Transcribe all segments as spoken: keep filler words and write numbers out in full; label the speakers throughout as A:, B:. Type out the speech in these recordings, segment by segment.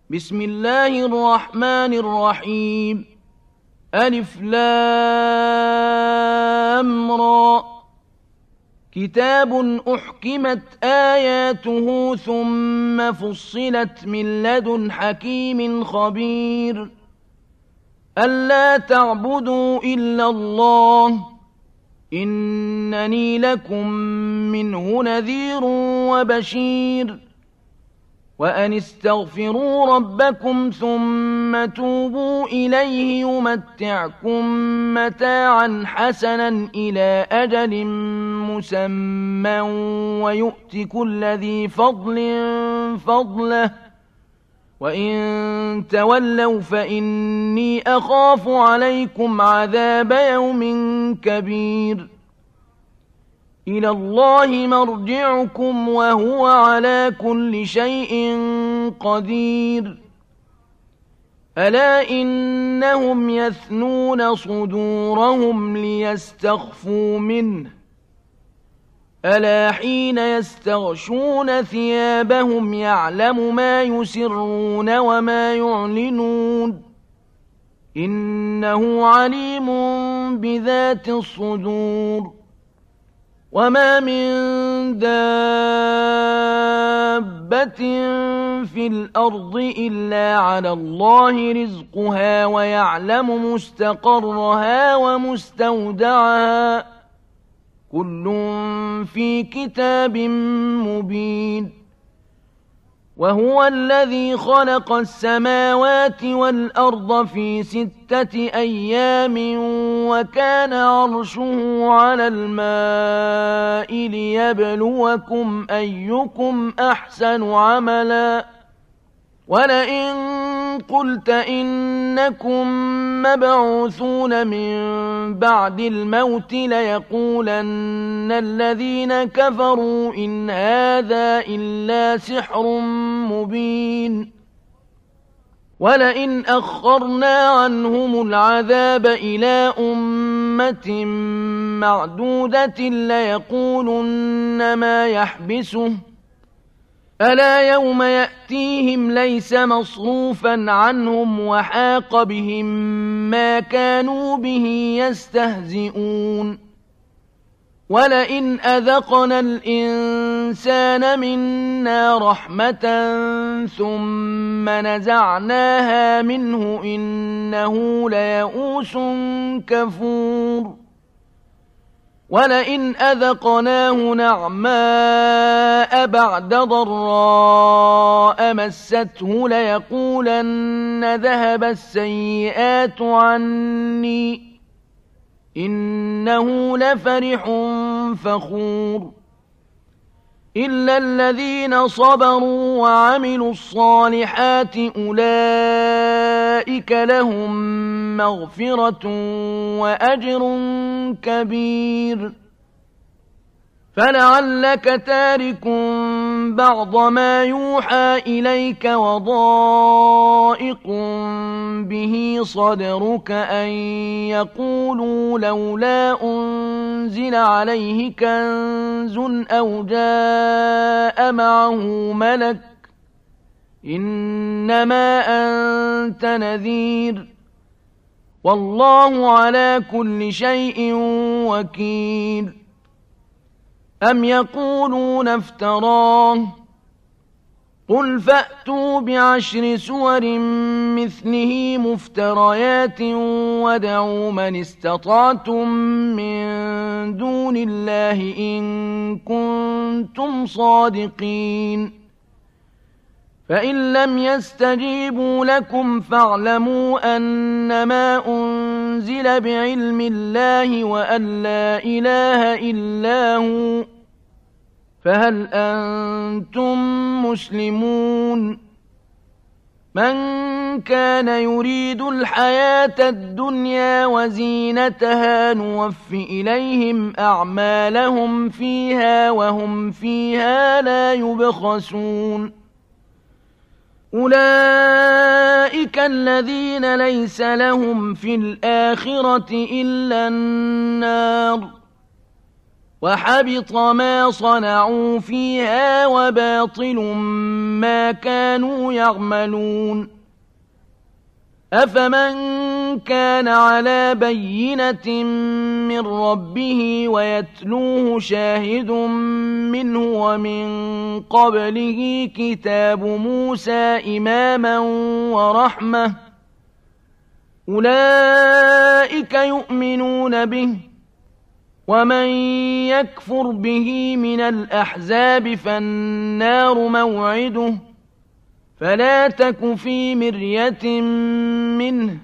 A: بسم الله الرحمن الرحيم. ألف لام را. كتاب أحكمت آياته ثم فصلت من لدن حكيم خبير. ألا تعبدوا إلا الله إنني لكم منه نذير وبشير. وأن استغفروا ربكم ثم توبوا إليه يمتعكم متاعا حسنا إلى أجل مسمى ويؤت كل ذي فضل فضله وإن تولوا فإني أخاف عليكم عذاب يوم كبير. إلى الله مرجعكم وهو على كل شيء قدير. ألا إنهم يثنون صدورهم ليستخفوا منه ألا حين يستغشون ثيابهم يعلم ما يسرون وما يعلنون إنه عليم بذات الصدور. وما من دابة في الأرض إلا على الله رزقها ويعلم مستقرها ومستودعها كل في كتاب مبين. وهو الذي خلق السماوات والأرض في ستة أيام وكان عرشه على الماء ليبلوكم أيكم أحسن عملا. ولئن قلت إنكم مبعوثون من بعد الموت ليقولن الذين كفروا إن هذا إلا سحر مبين. ولئن أخرنا عنهم العذاب إلى أمة معدودة ليقولن ما يحبسه ألا يوم يأتيهم ليس مصروفا عنهم وحاق بهم ما كانوا به يستهزئون. ولئن أذقنا الإنسان منا رحمة ثم نزعناها منه إنه ليئوس كفور. ولئن أذقناه نعماء بعد ضراء مسته ليقولن ذهب السيئات عني إنه لفرح فخور. إلا الذين صبروا وعملوا الصالحات أولئك لهم مغفرة وأجر كبير. فلعلك تارك بعض ما يوحى إليك وضائق به صدرك أن يقولوا لولا أنزل عليه كنز أو جاء معه ملك إنما أنت نذير والله على كل شيء وكيل. أم يقولون افتراه قل فأتوا بعشر سور مثله مفتريات وادعوا من استطعتم من دون الله إن كنتم صادقين. فإن لم يستجيبوا لكم فاعلموا أنما أنزل بعلم الله وأن لا إله إلا هو فهل أنتم مسلمون. من كان يريد الحياة الدنيا وزينتها نوف إليهم أعمالهم فيها وهم فيها لا يبخسون. أولئك الذين ليس لهم في الآخرة إلا النار وحبط ما صنعوا فيها وباطل ما كانوا يعملون أفمن كان على بينة من ربه ويتلوه شاهد منه ومن قبله كتاب موسى إماما ورحمة أولئك يؤمنون به ومن يكفر به من الأحزاب فالنار موعده فلا تك في مرية منه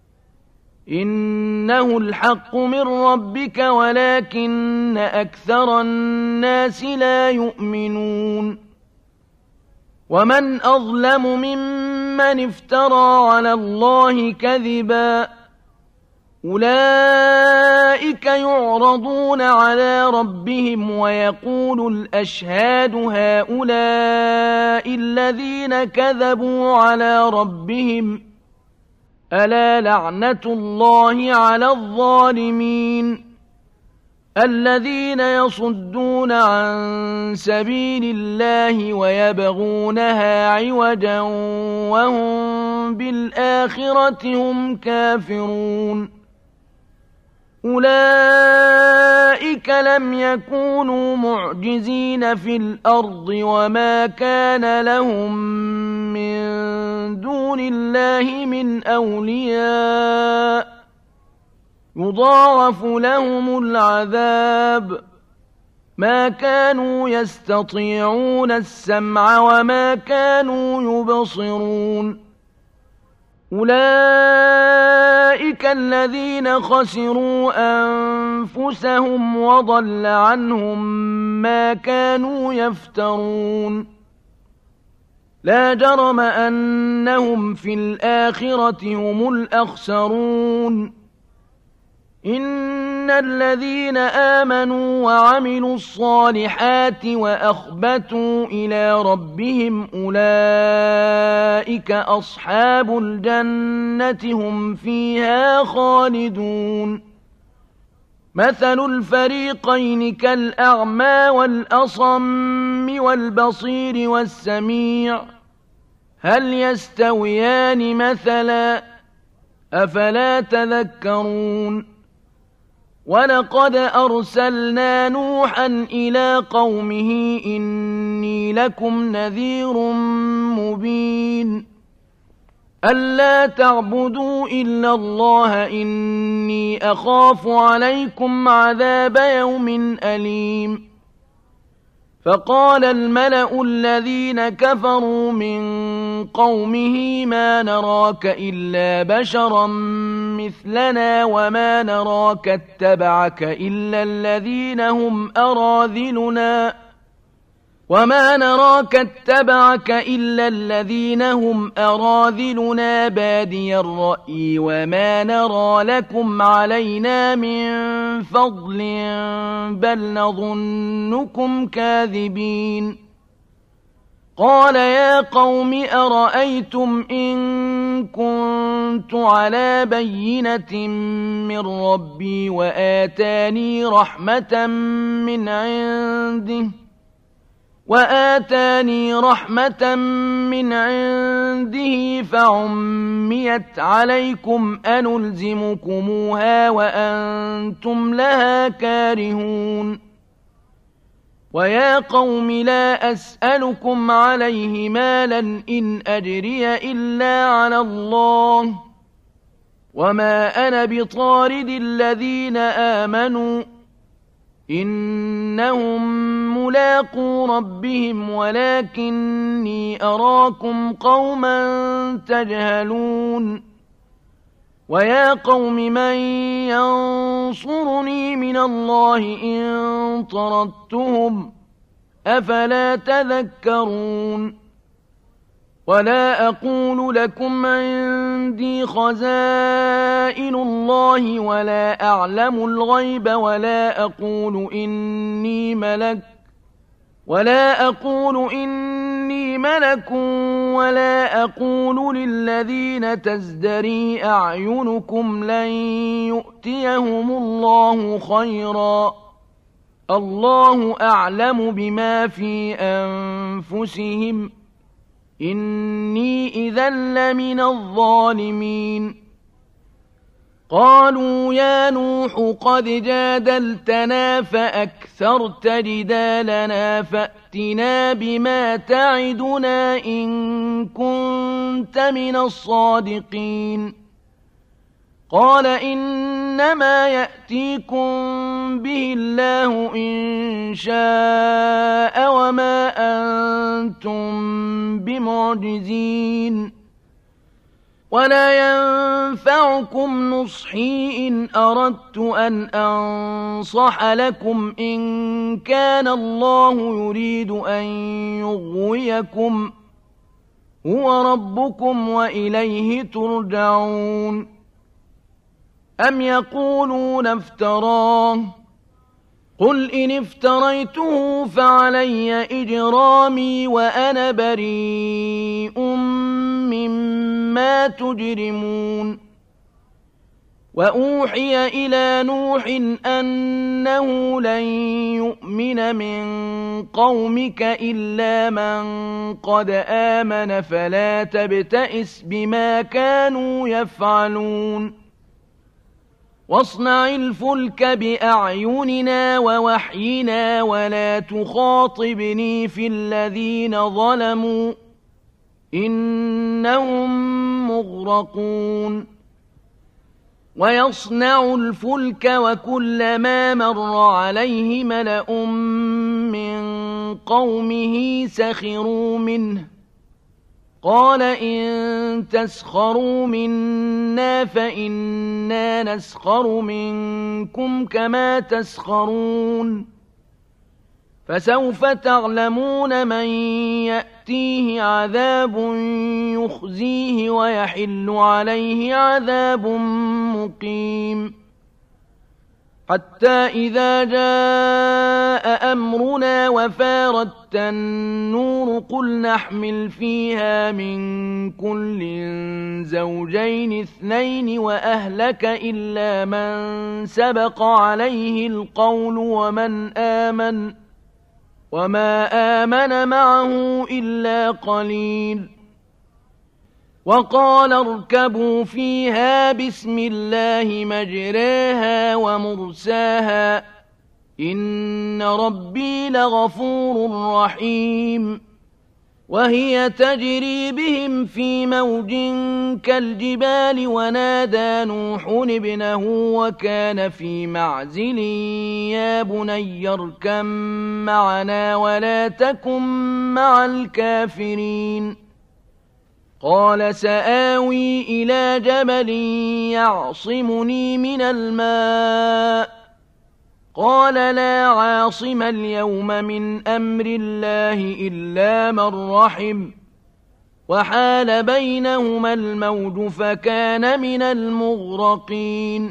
A: إنه الحق من ربك ولكن أكثر الناس لا يؤمنون ومن أظلم ممن افترى على الله كذبا أولئك يعرضون على ربهم ويقول الأشهاد هؤلاء الذين كذبوا على ربهم ألا لعنة الله على الظالمين الذين يصدون عن سبيل الله ويبغونها عوجا وهم بالآخرة هم كافرون أولئك لم يكونوا معجزين في الأرض وما كان لهم من دون الله من أولياء يضاعف لهم العذاب ما كانوا يستطيعون السمع وما كانوا يبصرون أولئك الذين خسروا أنفسهم وضل عنهم ما كانوا يفترون لا جرم أنهم في الآخرة هم الأخسرون إن الذين آمنوا وعملوا الصالحات وأخبتوا إلى ربهم أولئك أصحاب الجنة هم فيها خالدون مثل الفريقين كالأعمى والأصم والبصير والسميع هل يستويان مثلا أفلا تذكرون ولقد أرسلنا نوحا إلى قومه إني لكم نذير مبين ألا تعبدوا إلا الله إني أخاف عليكم عذاب يوم أليم فقال الملأ الذين كفروا من قومه ما نراك إلا بشرا مثلنا وما نراك اتبعك إلا الذين هم أراذلنا وما نراك اتبعك إلا الذين هم أراذلنا بادي الرأي وما نرى لكم علينا من فضل بل نظنكم كاذبين قال يا قوم أرأيتم إن كنت على بينة من ربي وآتاني رحمة من عنده وآتاني رحمة من عنده فعميت عليكم أنلزمكموها وأنتم لها كارهون ويا قوم لا أسألكم عليه مالا إن أجري إلا على الله وما أنا بطارد الذين آمنوا إنهم ملاقو ربهم ولكني أراكم قوما تجهلون ويا قوم من ينصرني من الله إن طردتهم أفلا تذكرون ولا أقول لكم عندي خزائن الله ولا أعلم الغيب ولا أقول إني ملك ولا أقول إني ملك ولا أقول للذين تزدري أعينكم لن يؤتيهم الله خيرا الله أعلم بما في أنفسهم إني إذا لمن الظالمين قالوا يا نوح قد جادلتنا فأكثرت جدالنا فأتنا بما تعدنا إن كنت من الصادقين قال إنما يأتيكم به الله إن شاء وما أنتم بمعجزين ولا ينفعكم نصحي إن أردت أن أنصح لكم إن كان الله يريد أن يغويكم هو ربكم وإليه ترجعون أم يقولون افتراه قل إن افتريته فعلي إجرامي وأنا بريء مما تجرمون وأوحي إلى نوح أنه لن يؤمن من قومك إلا من قد آمن فلا تبتئس بما كانوا يفعلون واصنع الفلك بأعيننا ووحينا ولا تخاطبني في الذين ظلموا إنهم مغرقون ويصنع الفلك وكلما مر عليه ملأ من قومه سخروا منه قال إن تسخروا منا فإنا نسخر منكم كما تسخرون فسوف تعلمون من يأتيه عذاب يخزيه ويحل عليه عذاب مقيم حتى إذا جاء أمرنا وفارت النور قل نحمل فيها من كل زوجين اثنين وأهلك إلا من سبق عليه القول ومن آمن وما آمن معه إلا قليل وقال اركبوا فيها بسم الله مجراها ومرساها إن ربي لغفور رحيم وهي تجري بهم في موج كالجبال ونادى نوح ابنه وكان في معزل يا بني اركب معنا ولا تكن مع الكافرين قال سآوي إلى جبل يعصمني من الماء قال لا عاصم اليوم من أمر الله إلا من رحم وحال بينهما الموج فكان من المغرقين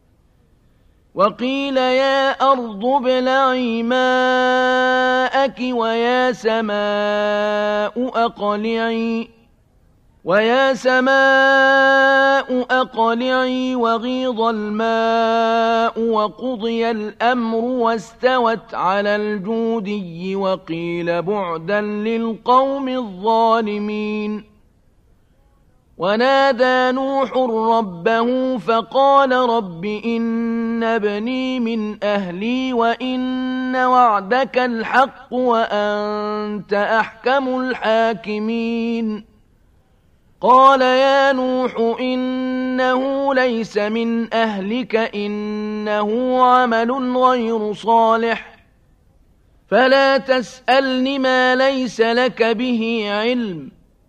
A: وقيل يا أرض ابلعي ماءك ويا سماء أقلعي ويا سماء أقلعي وغيض الماء وقضي الأمر واستوت على الجودي وقيل بعدا للقوم الظالمين ونادى نوح ربه فقال رب إن ابني من أهلي وإن وعدك الحق وأنت أحكم الحاكمين قال يا نوح إنه ليس من أهلك إنه عمل غير صالح فلا تسألني ما ليس لك به علم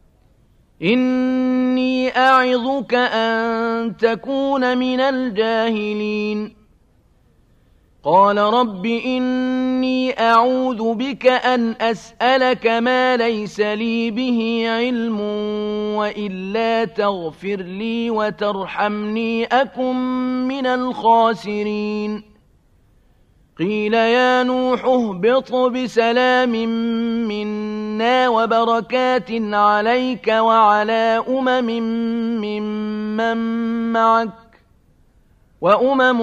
A: إني أعظك أن تكون من الجاهلين قال رب إني أعوذ بك أن أسألك ما ليس لي به علم وإلا تغفر لي وترحمني أكن من الخاسرين قيل يا نوح اهبط بسلام منا وبركات عليك وعلى أمم ممن معك وأمم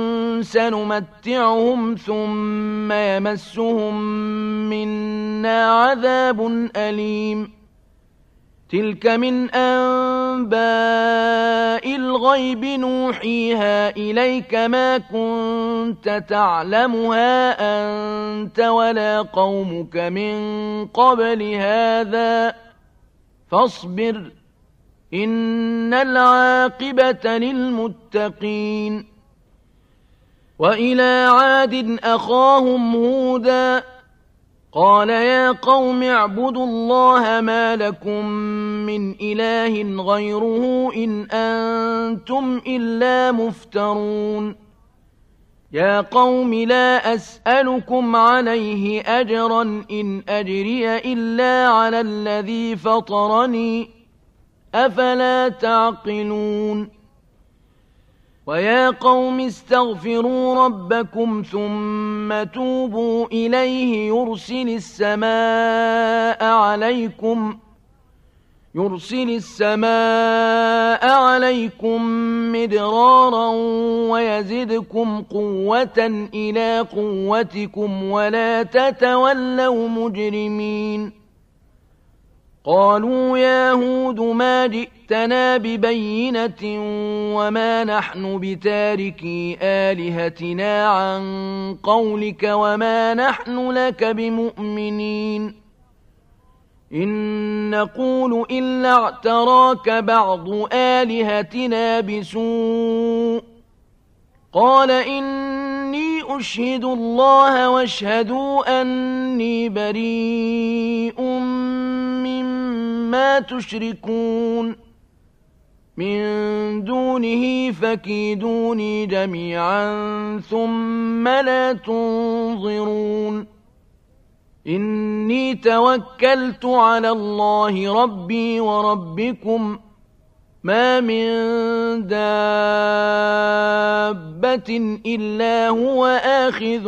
A: سنمتعهم ثم يمسهم منا عذاب أليم تلك من أنباء الغيب نوحيها إليك ما كنت تعلمها أنت ولا قومك من قبل هذا فاصبر إن العاقبة للمتقين وإلى عاد أخاهم هودا قال يا قوم اعبدوا الله ما لكم من إله غيره إن أنتم إلا مفترون يا قوم لا أسألكم عليه أجرا إن أجري إلا على الذي فطرني أفلا تعقلون ويا قوم استغفروا ربكم ثم توبوا إليه يرسل السماء عليكم يرسل السماء عليكم مدرارا ويزدكم قوة إلى قوتكم ولا تتولوا مجرمين قالوا يا هود ما جئتنا ببينة وما نحن بتاركي آلهتنا عن قولك وما نحن لك بمؤمنين إن نقول إلا اعتراك بعض آلهتنا بسوء قال إني أشهد الله واشهدوا أني بريء مما تشركون من دونه فكيدوني جميعا ثم لا تنظرون إني توكلت على الله ربي وربكم ما من دابة إلا هو آخذ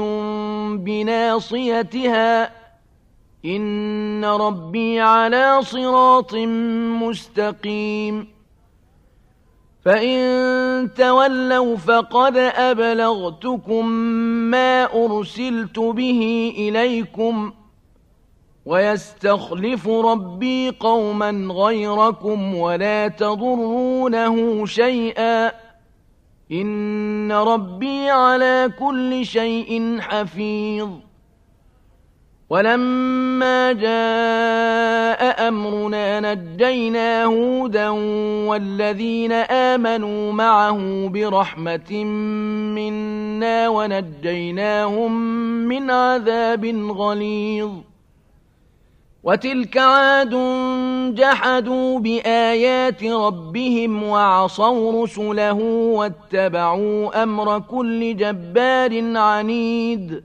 A: بناصيتها إن ربي على صراط مستقيم فإن تولوا فقد أبلغتكم ما أرسلت به إليكم ويستخلف ربي قوما غيركم ولا تضرونه شيئا إن ربي على كل شيء حفيظ ولما جاء أمرنا نجينا هودا والذين آمنوا معه برحمة منا ونجيناهم من عذاب غليظ وتلك عاد جحدوا بآيات ربهم وعصوا رسله واتبعوا أمر كل جبار عنيد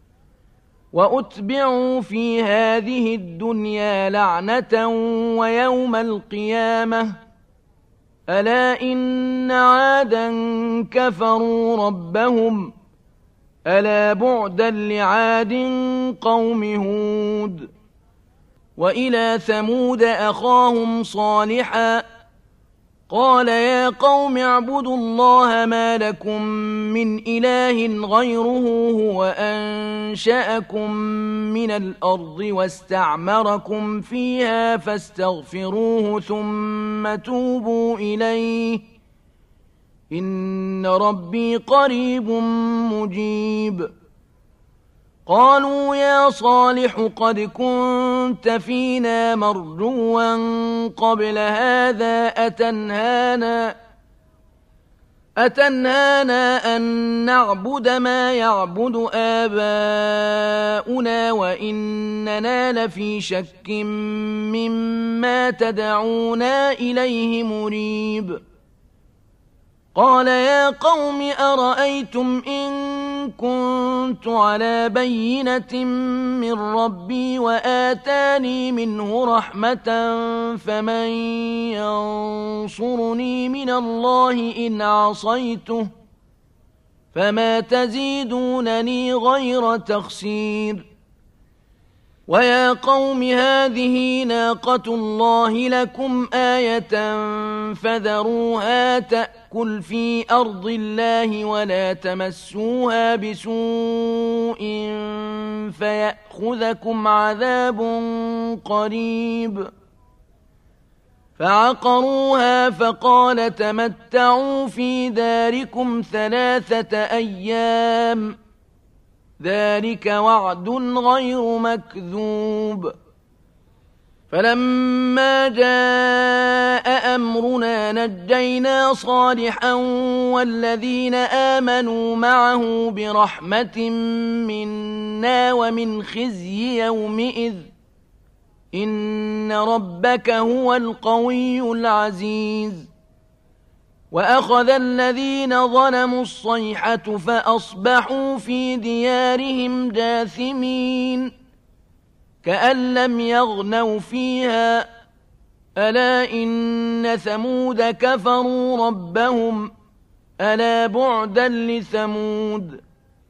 A: وأتبعوا في هذه الدنيا لعنة ويوم القيامة ألا إن عادا كفروا ربهم ألا بعدا لعاد قوم هود وإلى ثمود أخاهم صالحا قال يا قوم اعبدوا الله ما لكم من إله غيره هو أنشأكم من الأرض واستعمركم فيها فاستغفروه ثم توبوا إليه إن ربي قريب مجيب قالوا يا صالح قد كنت فينا مرجوا قبل هذا أتنهانا أتنهانا أن نعبد ما يعبد آباؤنا وإننا لفي شك مما تدعونا إليه مريب قال يا قوم أرأيتم إن كنت على بينة من ربي وآتاني منه رحمة فمن ينصرني من الله إن عصيته فما تزيدونني غير تخسير ويا قوم هذه ناقة الله لكم آية فذروها تأكل في أرض الله ولا تمسوها بسوء فيأخذكم عذاب قريب. فعقروها فقال تمتعوا في داركم ثلاثة أيام ذلك وعد غير مكذوب. فلما جاء أمرنا نجينا صالحا والذين آمنوا معه برحمة منا ومن خزي يومئذ إن ربك هو القوي العزيز. وأخذ الذين ظلموا الصيحة فأصبحوا في ديارهم جاثمين كأن لم يغنوا فيها ألا إن ثمود كفروا ربهم ألا بعدا لثمود.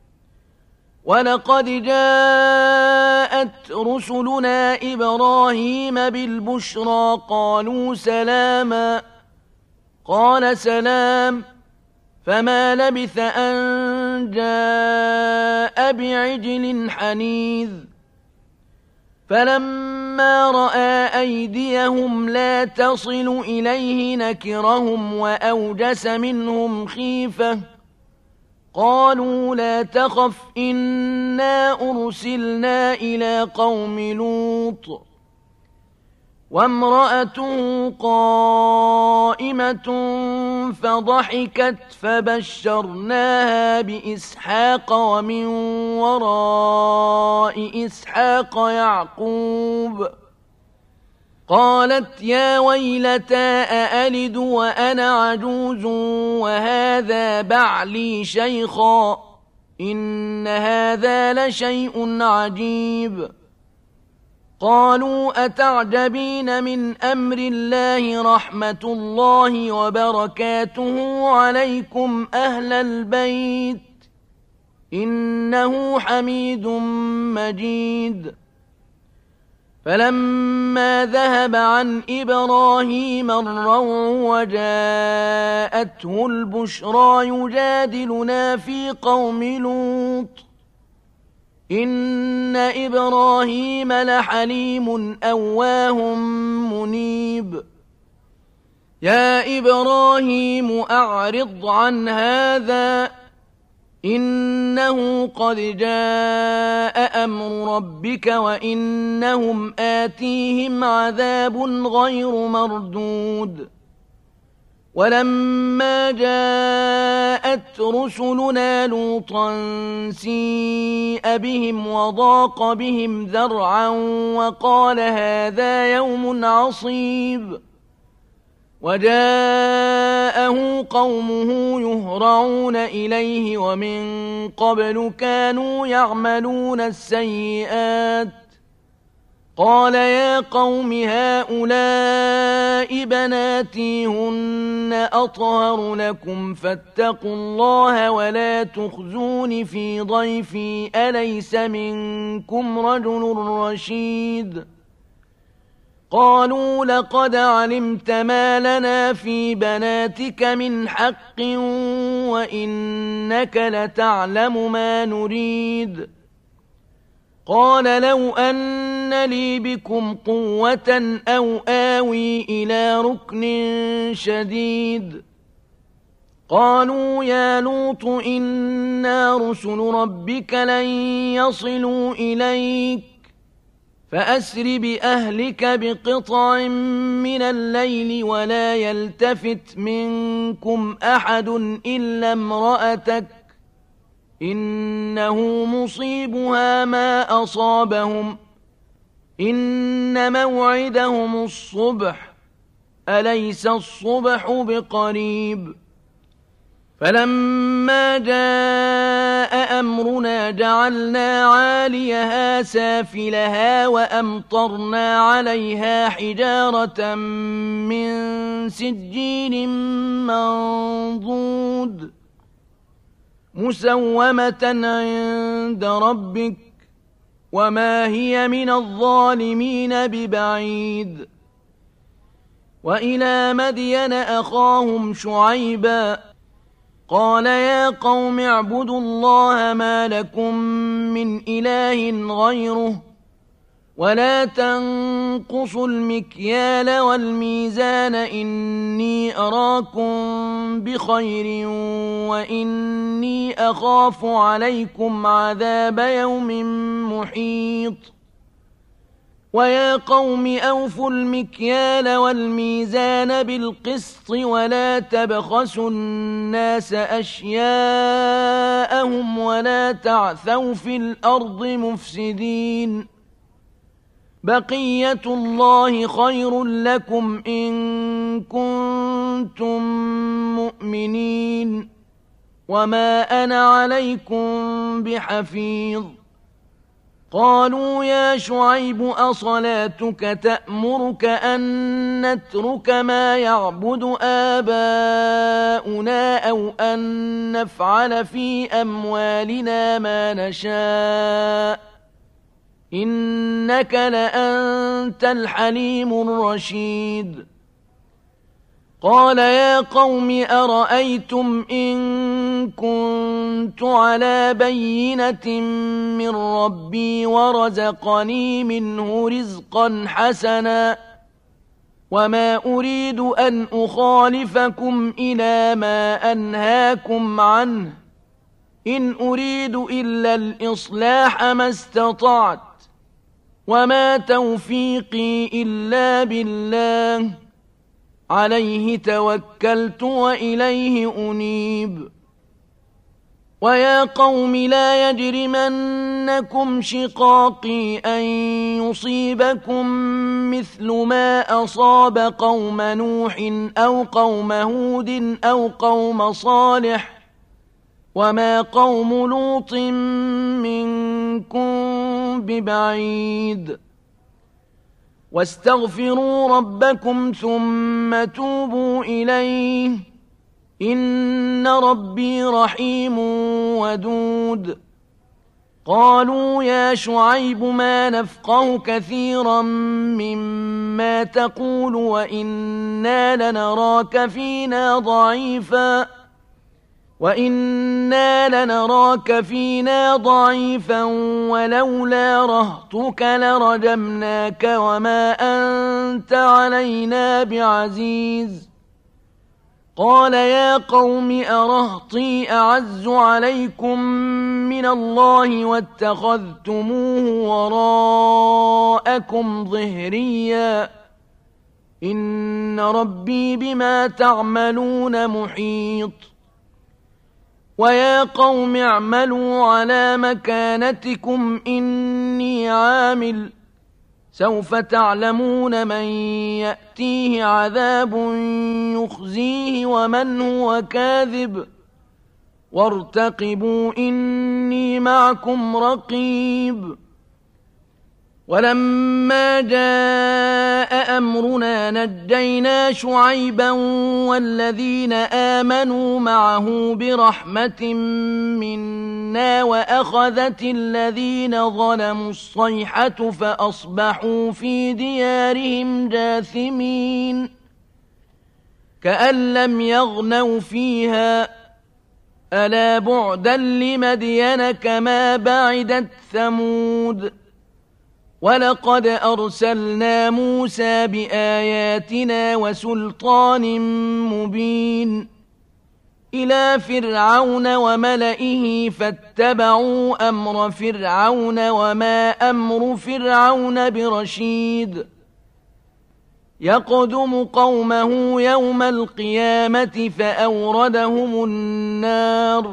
A: ولقد جاءت رسلنا إبراهيم بالبشرى قالوا سلاما قال سلام فما لبث أن جاء بعجل حنيذ. فلما رأى أيديهم لا تصل إليه نكرهم وأوجس منهم خيفة قالوا لا تخف إنا أرسلنا إلى قوم لوط وامرأته قائمة فضحكت فبشرناها بإسحاق ومن وراء إسحاق يعقوب. قالت يا ويلتى أألد وأنا عجوز وهذا بعلي شيخا إن هذا لشيء عجيب. قالوا أتعجبين من أمر الله رحمة الله وبركاته عليكم أهل البيت إنه حميد مجيد. فلما ذهب عن إبراهيم الروع وجاءته البشرى يجادلنا في قوم لوط إن إبراهيم لحليم أواه منيب. يا إبراهيم أعرض عن هذا إنه قد جاء أمر ربك وإنهم آتيهم عذاب غير مردود. ولما جاءت رسلنا لوطا سيء بهم وضاق بهم ذرعا وقال هذا يوم عصيب. وجاءه قومه يهرعون إليه ومن قبل كانوا يعملون السيئات قال يا قوم هؤلاء بناتي هن أطهر لكم فاتقوا الله ولا تخزون في ضيفي أليس منكم رجل رشيد. قالوا لقد علمت ما لنا في بناتك من حق وإنك لتعلم ما نريد. قال لو أن لي بكم قوة أو آوي إلى ركن شديد. قالوا يا لوط إنا رسل ربك لن يصلوا إليك فأسر بأهلك بقطع من الليل ولا يلتفت منكم أحد إلا امرأتك إنه مصيبها ما أصابهم إن موعدهم الصبح أليس الصبح بقريب. فلما جاء أمرنا جعلنا عاليها سافلها وأمطرنا عليها حجارة من سجيل منضود مسومة عند ربك وما هي من الظالمين ببعيد. وإلى مدين أخاهم شعيبا قال يا قوم اعبدوا الله ما لكم من إله غيره ولا تنقصوا المكيال والميزان إني أراكم بخير وإني أخاف عليكم عذاب يوم محيط. ويا قوم أوفوا المكيال والميزان بالقسط ولا تبخسوا الناس أشياءهم ولا تعثوا في الأرض مفسدين. بقية الله خير لكم إن كنتم مؤمنين وما أنا عليكم بحفيظ. قالوا يا شعيب أصلاتك تأمرك أن نترك ما يعبد آباؤنا أو أن نفعل في أموالنا ما نشاء إنك لأنت الحليم الرشيد. قال يا قوم أرأيتم إن كنت على بينة من ربي ورزقني منه رزقا حسنا وما أريد أن أخالفكم إلى ما أنهاكم عنه إن أريد إلا الإصلاح ما استطعت وما توفيقي إلا بالله عليه توكلت وإليه أنيب. ويا قوم لا يجرمنكم شقاقي أن يصيبكم مثل ما أصاب قوم نوح أو قوم هود أو قوم صالح وما قوم لوط منكم ببعيد. واستغفروا ربكم ثم توبوا إليه إن ربي رحيم ودود. قالوا يا شعيب ما نفقه كثيرا مما تقول وإنا لنراك فينا ضعيفا وإنا لنراك فينا ضعيفا ولولا رهطك لرجمناك وما أنت علينا بعزيز. قال يا قوم أرهطي أعز عليكم من الله واتخذتموه وراءكم ظهريا إن ربي بما تعملون محيط. ويا قوم اعملوا على مكانتكم إني عامل سوف تعلمون من يأتيه عذاب يخزيه ومن هو كاذب وارتقبوا إني معكم رقيب. ولما جاء أمرنا نجينا شعيبا والذين آمنوا معه برحمة منا وأخذت الذين ظلموا الصيحة فأصبحوا في ديارهم جاثمين كأن لم يغنوا فيها ألا بعدا لمدين كما بعدت ثمود. ولقد أرسلنا موسى بآياتنا وسلطان مبين إلى فرعون وملئه فاتبعوا أمر فرعون وما أمر فرعون برشيد. يقدم قومه يوم القيامة فأوردهم النار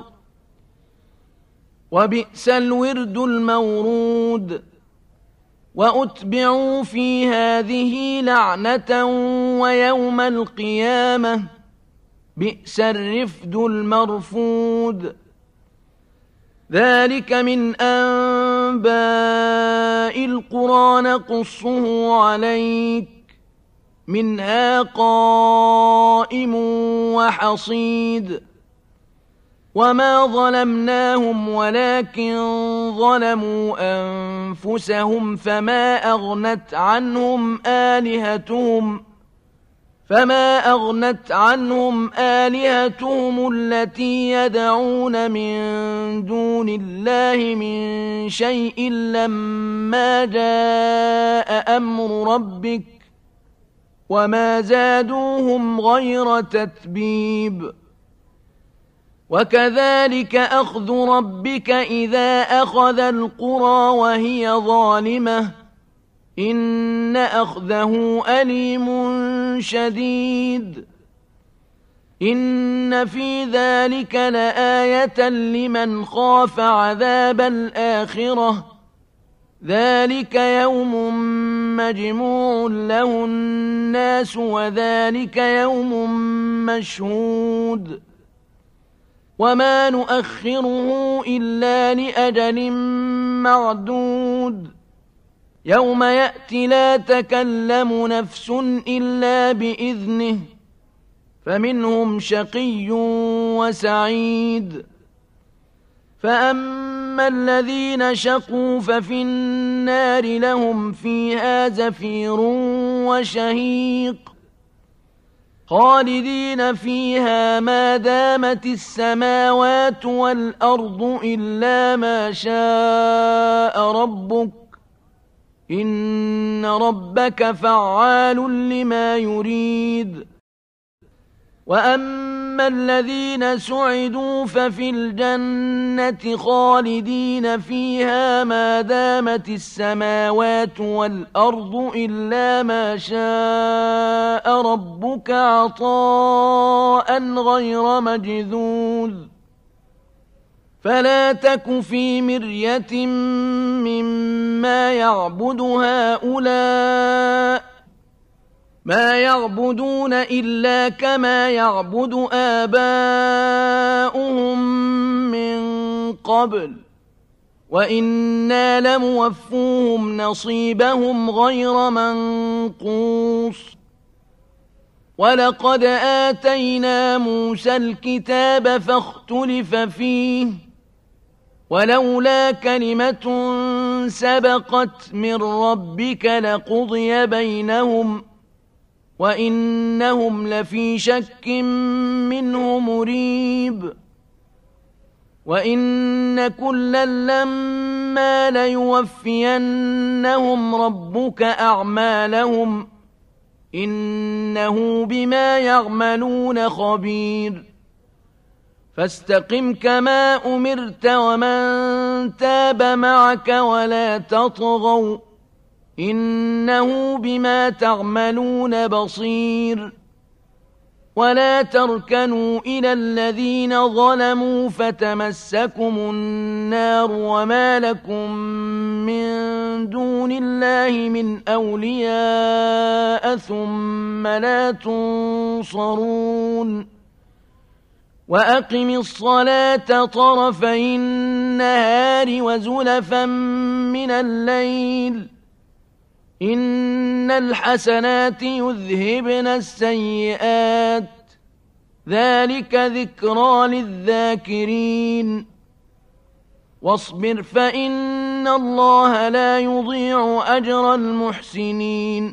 A: وبئس الورد المورود. وأتبعوا في هذه لعنة ويوم القيامة بئس الرفد المرفود. ذلك من أنباء القرى نقصه عليك منها قائم وحصيد. وما ظلمناهم ولكن ظلموا أنفسهم فما أغنت عنهم آلهتهم فما أغنت عنهم آلهتهم التي يدعون من دون الله من شيء لما جاء أمر ربك وما زادوهم غير تتبيب وكذلك أخذ ربك إذا أخذ القرى وهي ظالمة إن أخذه أليم شديد إن في ذلك لآية لمن خاف عذاب الآخرة ذلك يوم مجموع له الناس وذلك يوم مشهود وما نؤخره إلا لأجل معدود يوم يأتي لا تكلم نفس إلا بإذنه فمنهم شقي وسعيد فأما الذين شقوا ففي النار لهم فيها زفير وشهيق خالدين فيها ما دامت السماوات والأرض إلا ما شاء ربك إن ربك فعال لما يريد وأما الذين سعدوا ففي الجنة خالدين فيها ما دامت السماوات والأرض إلا ما شاء ربك عطاء غير مجذوذ فلا تك في مرية مما يعبد هؤلاء ما يعبدون إلا كما يعبد آباؤهم من قبل وإنا لموفوهم نصيبهم غير منقوص ولقد آتينا موسى الكتاب فاختلف فيه ولولا كلمة سبقت من ربك لقضي بينهم وإنهم لفي شك منه مريب وإن كلا لما ليوفينهم ربك أعمالهم إنه بما يعملون خبير فاستقم كما أمرت ومن تاب معك ولا تطغوا إنه بما تعملون بصير ولا تركنوا إلى الذين ظلموا فتمسكم النار وما لكم من دون الله من أولياء ثم لا تنصرون وأقم الصلاة طرفي النهار وزلفا من الليل إن الحسنات يذهبن السيئات ذلك ذكرى للذاكرين واصبر فإن الله لا يضيع أجر المحسنين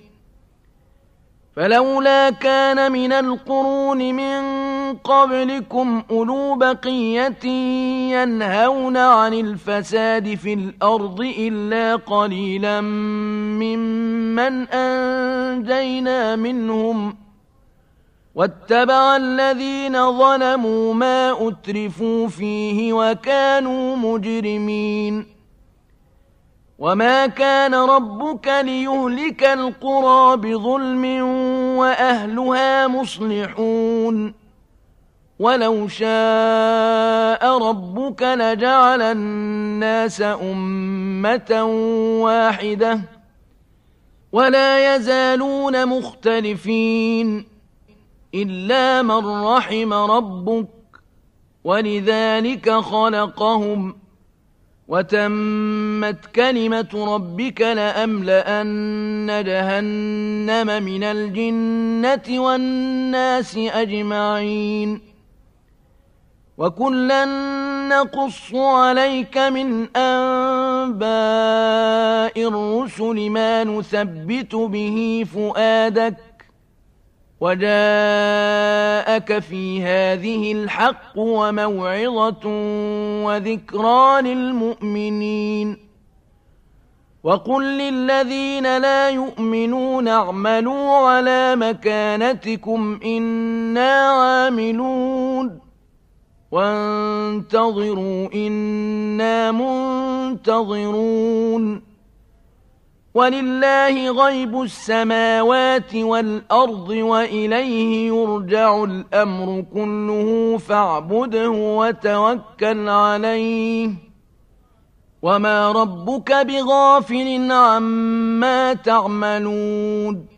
A: فلولا كان من القرون من قبلكم أولو بقية ينهون عن الفساد في الأرض إلا قليلا ممن أنجينا منهم واتبع الذين ظلموا ما أترفوا فيه وكانوا مجرمين وما كان ربك ليهلك القرى بظلم وأهلها مصلحون ولو شاء ربك لجعل الناس أمة واحدة ولا يزالون مختلفين إلا من رحم ربك ولذلك خلقهم وتمت كلمة ربك لأملأن جهنم من الجنة والناس أجمعين وكلا نقص عليك من أنباء الرسل ما نثبت به فؤادك وجاءك في هذه الحق وموعظة وذكرى للمؤمنين وقل للذين لا يؤمنون اعملوا على مكانتكم إنا عاملون وانتظروا إنا منتظرون ولله غيب السماوات والأرض وإليه يرجع الأمر كله فاعبده وتوكل عليه وما ربك بغافل عما تعملون